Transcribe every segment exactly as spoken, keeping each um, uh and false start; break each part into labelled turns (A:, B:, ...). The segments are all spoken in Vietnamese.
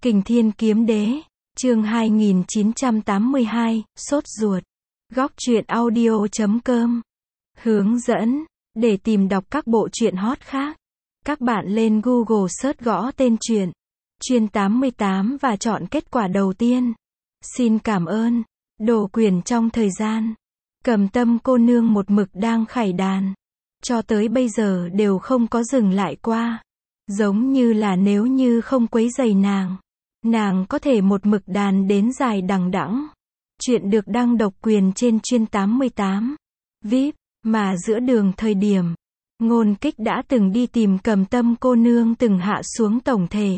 A: Kình Thiên Kiếm Đế, chương hai nghìn chín trăm tám mươi hai, sốt ruột. Góc truyện audio chấm com. Hướng dẫn, để tìm đọc các bộ truyện hot khác, các bạn lên Google search gõ tên truyện, Truyện tám mươi tám và chọn kết quả đầu tiên. Xin cảm ơn. Đồ quyền trong thời gian, Cầm Tâm cô nương một mực đang khải đàn. Cho tới bây giờ đều không có dừng lại qua. Giống như là nếu như không quấy rầy nàng, nàng có thể một mực đàn đến dài đằng đẵng. Chuyện được đăng độc quyền trên Truyện tám mươi tám. vê i pê, mà giữa đường thời điểm, Ngôn Kích đã từng đi tìm Cầm Tâm cô nương từng hạ xuống tổng thể.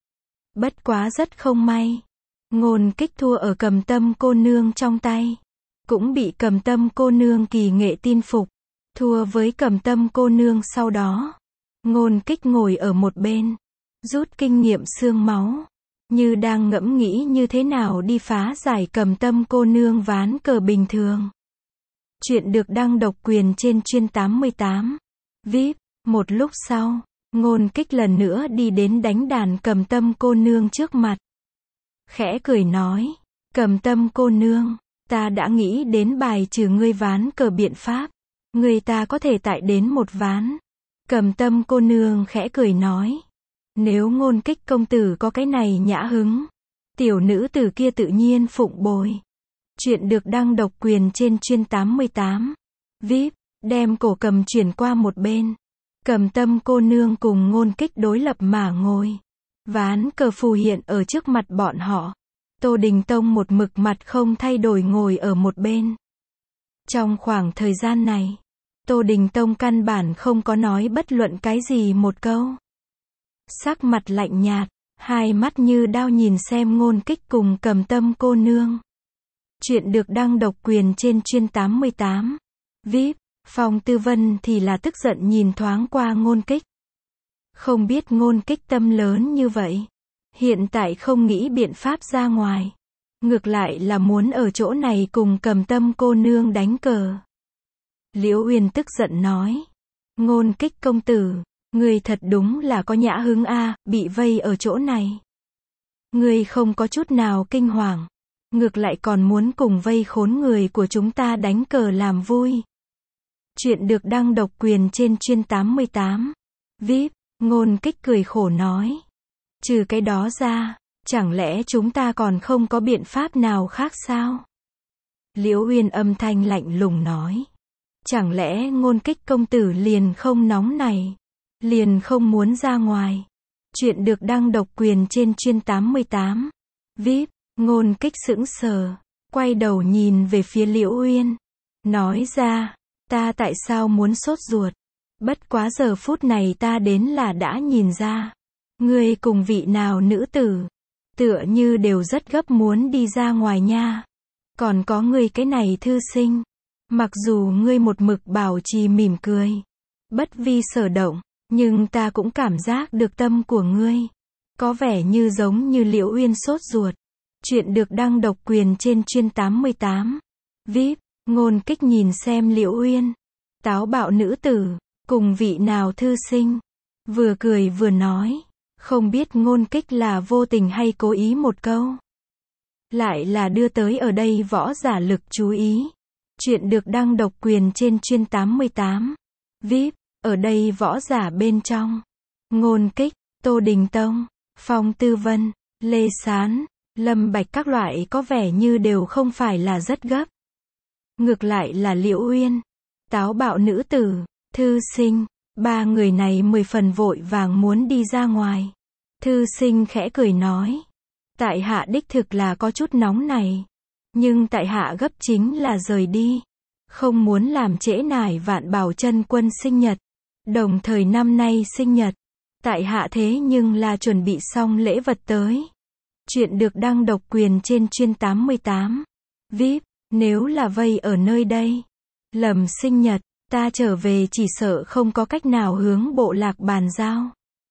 A: Bất quá rất không may, Ngôn Kích thua ở Cầm Tâm cô nương trong tay. Cũng bị Cầm Tâm cô nương kỳ nghệ tin phục. Thua với Cầm Tâm cô nương sau đó, Ngôn Kích ngồi ở một bên, rút kinh nghiệm xương máu, như đang ngẫm nghĩ như thế nào đi phá giải Cầm Tâm cô nương ván cờ bình thường. Chuyện được đăng độc quyền trên Truyện tám mươi tám. vê i pê, một lúc sau, Ngôn Kích lần nữa đi đến đánh đàn Cầm Tâm cô nương trước mặt. Khẽ cười nói, Cầm Tâm cô nương, ta đã nghĩ đến bài trừ ngươi ván cờ biện pháp. Người ta có thể tại đến một ván. Cầm Tâm cô nương khẽ cười nói, nếu Ngôn Kích công tử có cái này nhã hứng, tiểu nữ tử kia tự nhiên phụng bồi. Chuyện được đăng độc quyền trên Truyện tám mươi tám. vê i pê, đem cổ cầm chuyển qua một bên. Cầm Tâm cô nương cùng Ngôn Kích đối lập mà ngồi. Ván cờ phù hiện ở trước mặt bọn họ. Tô Đình Tông một mực mặt không thay đổi ngồi ở một bên. Trong khoảng thời gian này, Tô Đình Tông căn bản không có nói bất luận cái gì một câu. Sắc mặt lạnh nhạt, hai mắt như đao nhìn xem Ngôn Kích cùng Cầm Tâm cô nương. Chuyện được đăng độc quyền trên Truyện tám mươi tám. vê i pê, Phong Tư Vân thì là tức giận nhìn thoáng qua Ngôn Kích. Không biết Ngôn Kích tâm lớn như vậy, hiện tại không nghĩ biện pháp ra ngoài. Ngược lại là muốn ở chỗ này cùng Cầm Tâm cô nương đánh cờ. Liễu Uyên tức giận nói, Ngôn Kích công tử, ngươi thật đúng là có nhã hứng a, bị vây ở chỗ này. Ngươi không có chút nào kinh hoàng, ngược lại còn muốn cùng vây khốn người của chúng ta đánh cờ làm vui. Chuyện được đăng độc quyền trên Truyện tám mươi tám. vê i pê, Ngôn Kích cười khổ nói, trừ cái đó ra, chẳng lẽ chúng ta còn không có biện pháp nào khác sao? Liễu Uyên âm thanh lạnh lùng nói, chẳng lẽ Ngôn Kích công tử liền không nóng này, liền không muốn ra ngoài. Chuyện được đăng độc quyền trên Truyện tám mươi tám. vê i pê, Ngôn Kích sững sờ, quay đầu nhìn về phía Liễu Uyên, nói ra, ta tại sao muốn sốt ruột? Bất quá giờ phút này ta đến là đã nhìn ra, ngươi cùng vị nào nữ tử, tựa như đều rất gấp muốn đi ra ngoài nha. Còn có ngươi cái này thư sinh, mặc dù ngươi một mực bảo trì mỉm cười, bất vi sở động, nhưng ta cũng cảm giác được tâm của ngươi, có vẻ như giống như Liễu Uyên sốt ruột. Chuyện được đăng độc quyền trên Truyện tám mươi tám. vê i pê, Ngôn Kích nhìn xem Liễu Uyên, táo bạo nữ tử, cùng vị nào thư sinh, vừa cười vừa nói, không biết Ngôn Kích là vô tình hay cố ý một câu, lại là đưa tới ở đây võ giả lực chú ý. Chuyện được đăng độc quyền trên Truyện tám mươi tám. vê i pê, ở đây võ giả bên trong, Ngôn Kích, Tô Đình Tông, Phong Tư Vân, Lê Sán, Lâm Bạch các loại có vẻ như đều không phải là rất gấp. Ngược lại là Liễu Uyên, táo bạo nữ tử, thư sinh, ba người này mười phần vội vàng muốn đi ra ngoài. Thư sinh khẽ cười nói, tại hạ đích thực là có chút nóng này, nhưng tại hạ gấp chính là rời đi, không muốn làm trễ nải Vạn Bảo Chân Quân sinh nhật, đồng thời năm nay sinh nhật, tại hạ thế nhưng là chuẩn bị xong lễ vật tới. Chuyện được đăng độc quyền trên Truyện tám mươi tám. vê i pê, nếu là vây ở nơi đây, lầm sinh nhật, ta trở về chỉ sợ không có cách nào hướng bộ lạc bàn giao.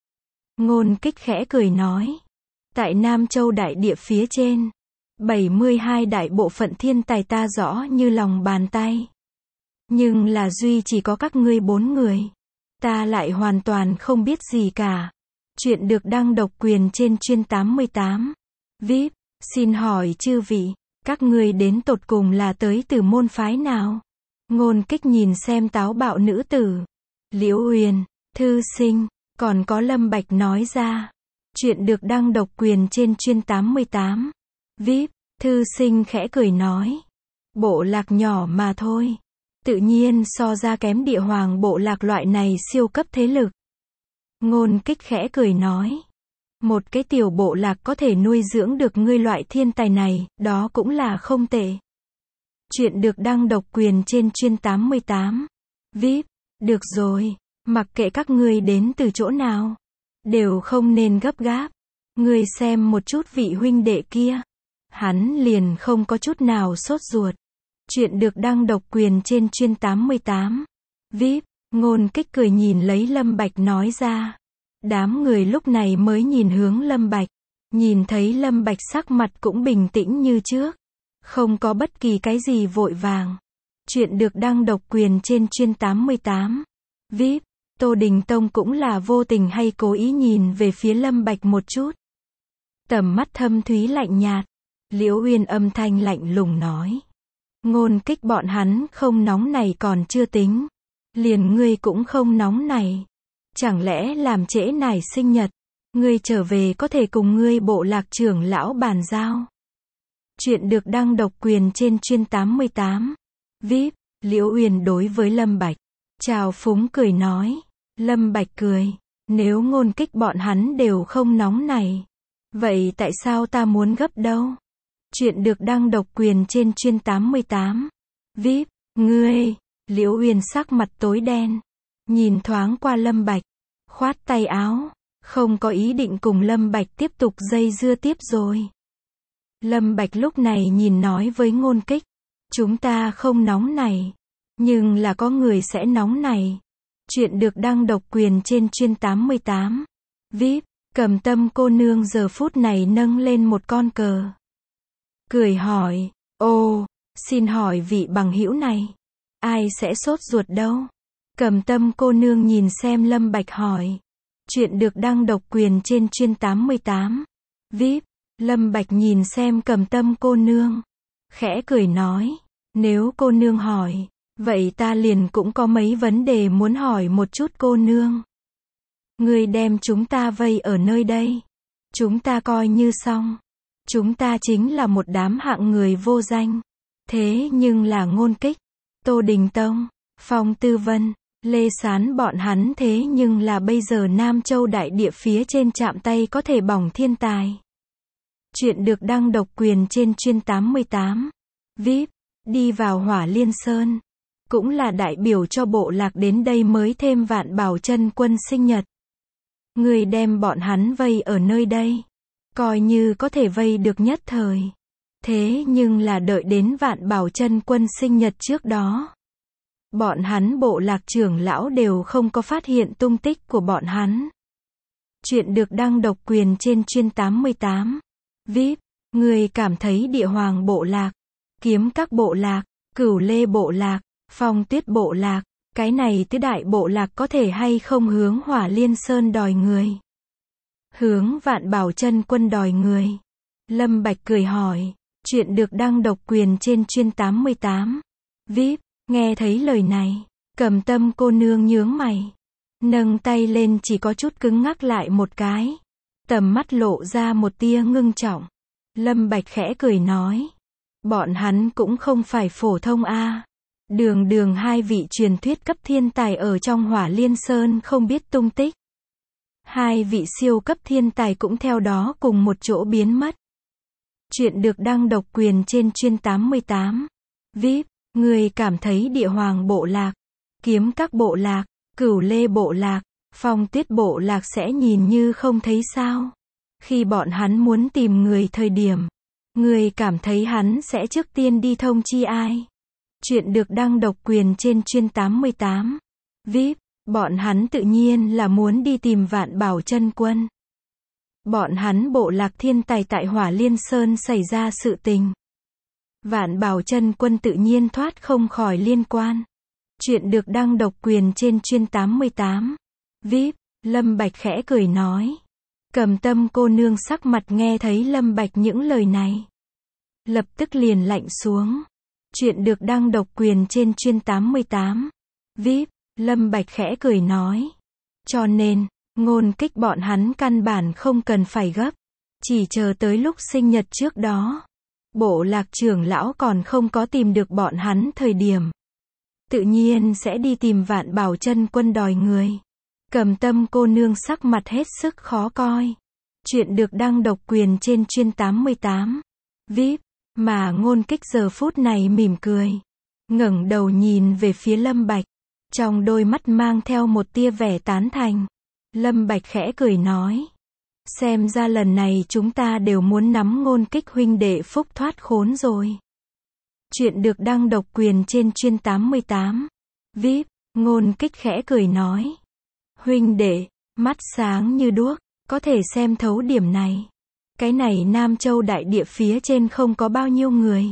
A: Ngôn Kích khẽ cười nói, tại Nam Châu đại địa phía trên, bảy mươi hai đại bộ phận thiên tài ta rõ như lòng bàn tay. Nhưng là duy chỉ có các ngươi bốn người, ta lại hoàn toàn không biết gì cả. Chuyện được đăng độc quyền trên chuyên tám mươi tám. vê i pê, xin hỏi chư vị, các ngươi đến tột cùng là tới từ môn phái nào? Ngôn Kích nhìn xem táo bạo nữ tử. Liễu Uyên, thư sinh, còn có Lâm Bạch nói ra. Chuyện được đăng độc quyền trên chuyên tám mươi tám. vê i pê, thư sinh khẽ cười nói. Bộ lạc nhỏ mà thôi. Tự nhiên so ra kém địa hoàng bộ lạc loại này siêu cấp thế lực. Ngôn Kích khẽ cười nói. Một cái tiểu bộ lạc có thể nuôi dưỡng được ngươi loại thiên tài này, đó cũng là không tệ. Chuyện được đăng độc quyền trên chuyên tám mươi tám. vê i pê, được rồi, mặc kệ các ngươi đến từ chỗ nào, đều không nên gấp gáp. Ngươi xem một chút vị huynh đệ kia. Hắn liền không có chút nào sốt ruột. Chuyện được đăng độc quyền trên chuyên tám mươi tám. vê i pê, Ngôn Kích cười nhìn lấy Lâm Bạch nói ra. Đám người lúc này mới nhìn hướng Lâm Bạch. Nhìn thấy Lâm Bạch sắc mặt cũng bình tĩnh như trước. Không có bất kỳ cái gì vội vàng. Chuyện được đăng độc quyền trên chuyên tám mươi tám. vê i pê, Tô Đình Tông cũng là vô tình hay cố ý nhìn về phía Lâm Bạch một chút. Tầm mắt thâm thúy lạnh nhạt. Liễu Uyên âm thanh lạnh lùng nói. Ngôn Kích bọn hắn không nóng này còn chưa tính. Liền ngươi cũng không nóng này. Chẳng lẽ làm trễ nải sinh nhật, ngươi trở về có thể cùng ngươi bộ lạc trưởng lão bàn giao. Chuyện được đăng độc quyền trên chuyên tám mươi tám. vê i pê, Liễu Uyên đối với Lâm Bạch. Chào phúng cười nói. Lâm Bạch cười. Nếu Ngôn Kích bọn hắn đều không nóng này. Vậy tại sao ta muốn gấp đâu? Chuyện được đăng độc quyền trên chuyên tám mươi tám. vê i pê, ngươi. Liễu Uyên sắc mặt tối đen. Nhìn thoáng qua Lâm Bạch. Khoát tay áo. Không có ý định cùng Lâm Bạch tiếp tục dây dưa tiếp rồi. Lâm Bạch lúc này nhìn nói với Ngôn Kích. Chúng ta không nóng này. Nhưng là có người sẽ nóng này. Chuyện được đăng độc quyền trên chuyên tám mươi tám. vê i pê, Cầm Tâm cô nương giờ phút này nâng lên một con cờ. Cười hỏi. Ô, xin hỏi vị bằng hữu này. Ai sẽ sốt ruột đâu? Cầm Tâm cô nương nhìn xem Lâm Bạch hỏi. Chuyện được đăng độc quyền trên chuyên tám mươi tám. vê i pê, Lâm Bạch nhìn xem Cầm Tâm cô nương. Khẽ cười nói. Nếu cô nương hỏi, vậy ta liền cũng có mấy vấn đề muốn hỏi một chút cô nương. Ngươi đem chúng ta vây ở nơi đây. Chúng ta coi như xong. Chúng ta chính là một đám hạng người vô danh. Thế nhưng là Ngôn Kích, Tô Đình Tông, Phong Tư Vân, Lê Sán bọn hắn thế nhưng là bây giờ Nam Châu đại địa phía trên chạm tay có thể bỏng thiên tài. Chuyện được đăng độc quyền trên chuyên tám mươi tám. vê i pê, đi vào Hỏa Liên Sơn. Cũng là đại biểu cho bộ lạc đến đây mới thêm Vạn Bảo Chân Quân sinh nhật. Người đem bọn hắn vây ở nơi đây. Coi như có thể vây được nhất thời. Thế nhưng là đợi đến Vạn Bảo Chân Quân sinh nhật trước đó. Bọn hắn bộ lạc trưởng lão đều không có phát hiện tung tích của bọn hắn. Chuyện được đăng độc quyền trên chuyên tám mươi tám. vê i pê, người cảm thấy địa hoàng bộ lạc, kiếm các bộ lạc, cửu lê bộ lạc, phong tuyết bộ lạc, cái này tứ đại bộ lạc có thể hay không hướng Hỏa Liên Sơn đòi người? Hướng Vạn Bảo Chân Quân đòi người? Lâm Bạch cười hỏi. Chuyện được đăng độc quyền trên chuyên tám mươi tám. vê i pê, nghe thấy lời này, Cầm Tâm cô nương nhướng mày. Nâng tay lên chỉ có chút cứng ngắc lại một cái. Tầm mắt lộ ra một tia ngưng trọng. Lâm Bạch khẽ cười nói. Bọn hắn cũng không phải phổ thông a. Đường đường hai vị truyền thuyết cấp thiên tài ở trong Hỏa Liên Sơn không biết tung tích. Hai vị siêu cấp thiên tài cũng theo đó cùng một chỗ biến mất. Chuyện được đăng độc quyền trên chuyên tám mươi tám. vê i pê, người cảm thấy địa hoàng bộ lạc, kiếm các bộ lạc, cửu lê bộ lạc, phong tuyết bộ lạc sẽ nhìn như không thấy sao? Khi bọn hắn muốn tìm người thời điểm, người cảm thấy hắn sẽ trước tiên đi thông chi ai? Chuyện được đăng độc quyền trên chuyên tám mươi tám. vê i pê, bọn hắn tự nhiên là muốn đi tìm Vạn Bảo Chân Quân. Bọn hắn bộ lạc thiên tài tại Hỏa Liên Sơn xảy ra sự tình. Vạn Bảo Chân Quân tự nhiên thoát không khỏi liên quan. Chuyện được đăng độc quyền trên chuyên tám mươi tám. vê i pê, Lâm Bạch khẽ cười nói. Cầm Tâm cô nương sắc mặt nghe thấy Lâm Bạch những lời này, lập tức liền lạnh xuống. Chuyện được đăng độc quyền trên chuyên tám mươi tám. vê i pê, Lâm Bạch khẽ cười nói. Cho nên, Ngôn Kích bọn hắn căn bản không cần phải gấp. Chỉ chờ tới lúc sinh nhật trước đó. Bộ Lạc trưởng lão còn không có tìm được bọn hắn thời điểm. Tự nhiên sẽ đi tìm Vạn Bảo Chân Quân đòi người. Cầm Tâm cô nương sắc mặt hết sức khó coi. Chuyện được đăng độc quyền trên chuyên tám mươi tám. vê i pê, mà Ngôn Kích giờ phút này mỉm cười. Ngẩng đầu nhìn về phía Lâm Bạch. Trong đôi mắt mang theo một tia vẻ tán thành. Lâm Bạch khẽ cười nói. Xem ra lần này chúng ta đều muốn nắm Ngôn Kích huynh đệ phúc thoát khốn rồi. Chuyện được đăng độc quyền trên chuyên tám mươi tám. vê i pê, Ngôn Kích khẽ cười nói. Huynh đệ, mắt sáng như đuốc, có thể xem thấu điểm này. Cái này Nam Châu đại địa phía trên không có bao nhiêu người.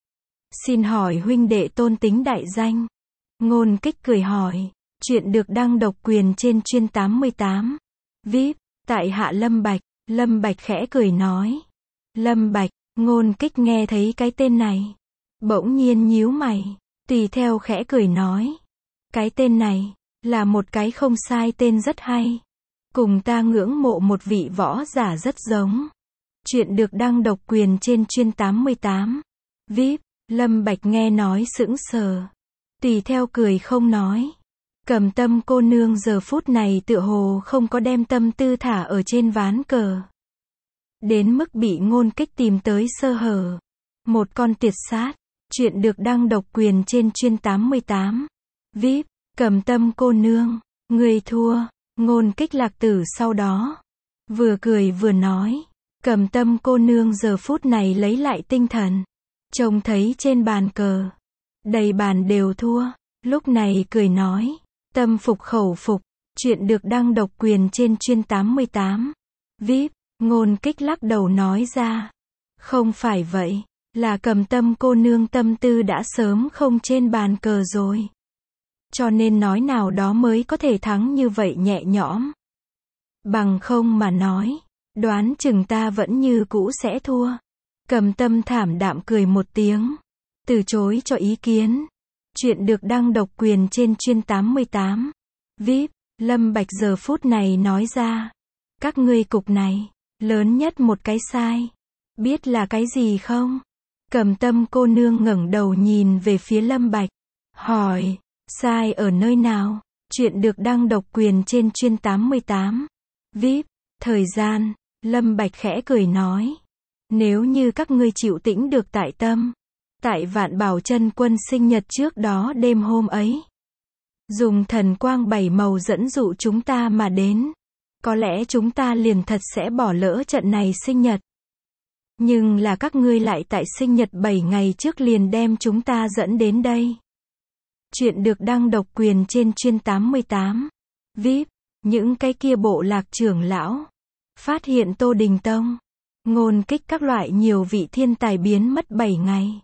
A: Xin hỏi huynh đệ tôn tính đại danh. Ngôn Kích cười hỏi. Chuyện được đăng độc quyền trên chuyên tám mươi tám. vê i pê, tại hạ Lâm Bạch. Lâm Bạch khẽ cười nói. Lâm Bạch, Ngôn Kích nghe thấy cái tên này. Bỗng nhiên nhíu mày. Tùy theo khẽ cười nói. Cái tên này, là một cái không sai tên rất hay. Cùng ta ngưỡng mộ một vị võ giả rất giống. Chuyện được đăng độc quyền trên chuyên tám mươi tám. vê i pê, Lâm Bạch nghe nói sững sờ. Tùy theo cười không nói. Cầm Tâm cô nương giờ phút này tựa hồ không có đem tâm tư thả ở trên ván cờ. Đến mức bị Ngôn Kích tìm tới sơ hở. Một con tiệt sát. Chuyện được đăng độc quyền trên chuyên tám mươi tám. vê i pê, Cầm Tâm cô nương, người thua. Ngôn Kích lạc tử sau đó. Vừa cười vừa nói. Cầm Tâm cô nương giờ phút này lấy lại tinh thần. Trông thấy trên bàn cờ. Đầy bàn đều thua. Lúc này cười nói. Tâm phục khẩu phục. Chuyện được đăng độc quyền trên chuyên tám mươi tám. vê i pê, Ngôn Kích lắc đầu nói ra. Không phải vậy. Là Cầm Tâm cô nương tâm tư đã sớm không trên bàn cờ rồi. Cho nên nói nào đó mới có thể thắng như vậy nhẹ nhõm. Bằng không mà nói. Đoán chừng ta vẫn như cũ sẽ thua. Cầm Tâm thảm đạm cười một tiếng. Từ chối cho ý kiến. Chuyện được đăng độc quyền trên chuyên tám mươi tám. vê i pê, Lâm Bạch giờ phút này nói ra. Các ngươi cục này, lớn nhất một cái sai. Biết là cái gì không? Cầm Tâm cô nương ngẩng đầu nhìn về phía Lâm Bạch. Hỏi, sai ở nơi nào? Chuyện được đăng độc quyền trên chuyên tám mươi tám. vê i pê, thời gian. Lâm Bạch khẽ cười nói. Nếu như các ngươi chịu tĩnh được tại tâm. Tại Vạn Bảo Chân Quân sinh nhật trước đó đêm hôm ấy. Dùng thần quang bảy màu dẫn dụ chúng ta mà đến. Có lẽ chúng ta liền thật sẽ bỏ lỡ trận này sinh nhật. Nhưng là các ngươi lại tại sinh nhật bảy ngày trước liền đem chúng ta dẫn đến đây. Chuyện được đăng độc quyền trên chuyên tám mươi tám. vê i pê, những cái kia bộ lạc trưởng lão. Phát hiện Tô Đình Tông. Ngôn Kích các loại nhiều vị thiên tài biến mất bảy ngày.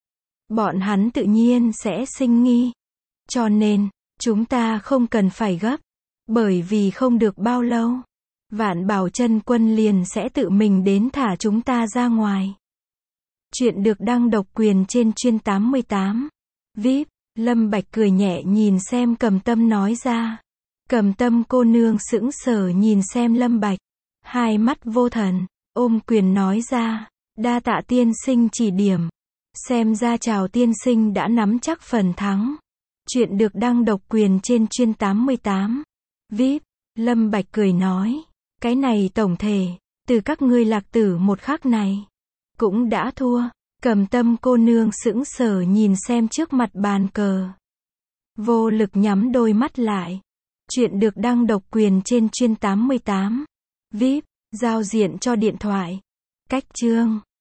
A: Bọn hắn tự nhiên sẽ sinh nghi. Cho nên, chúng ta không cần phải gấp. Bởi vì không được bao lâu. Vạn Bảo Chân Quân liền sẽ tự mình đến thả chúng ta ra ngoài. Chuyện được đăng độc quyền trên chuyên tám mươi tám. vê i pê, Lâm Bạch cười nhẹ nhìn xem Cầm Tâm nói ra. Cầm Tâm cô nương sững sờ nhìn xem Lâm Bạch. Hai mắt vô thần, ôm quyền nói ra. Đa tạ tiên sinh chỉ điểm. Xem ra Trào tiên sinh đã nắm chắc phần thắng. Chuyện được đăng độc quyền trên chuyên tám mươi tám. vê i pê, Lâm Bạch cười nói. Cái này tổng thể, từ các ngươi lạc tử một khắc này. Cũng đã thua. Cầm Tâm cô nương sững sờ nhìn xem trước mặt bàn cờ. Vô lực nhắm đôi mắt lại. Chuyện được đăng độc quyền trên chuyên tám mươi tám. vê i pê, giao diện cho điện thoại. Cách chương